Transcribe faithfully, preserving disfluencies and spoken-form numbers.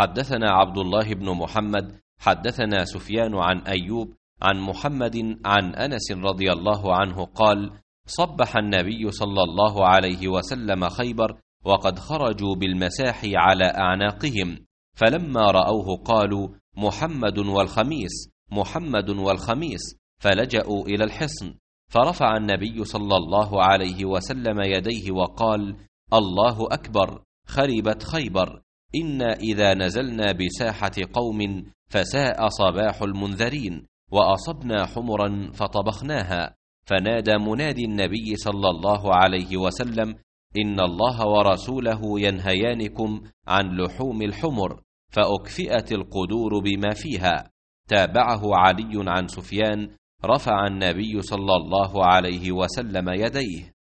حدثنا عبد الله بن محمد حدثنا سفيان عن أيوب عن محمد عن أنس رضي الله عنه قال: صبح النبي صلى الله عليه وسلم خيبر وقد خرجوا بالمساح على أعناقهم، فلما رأوه قالوا: محمد والخميس، محمد والخميس، فلجأوا إلى الحصن، فرفع النبي صلى الله عليه وسلم يديه وقال: الله أكبر، خربت خيبر، إنا إذا نزلنا بساحة قوم فساء صباح المنذرين، وأصبنا حمرا فطبخناها. فنادى منادي النبي صلى الله عليه وسلم: إن الله ورسوله ينهيانكم عن لحوم الحمر، فأكفئت القدور بما فيها. تابعه علي عن سفيان: رفع النبي صلى الله عليه وسلم يديه.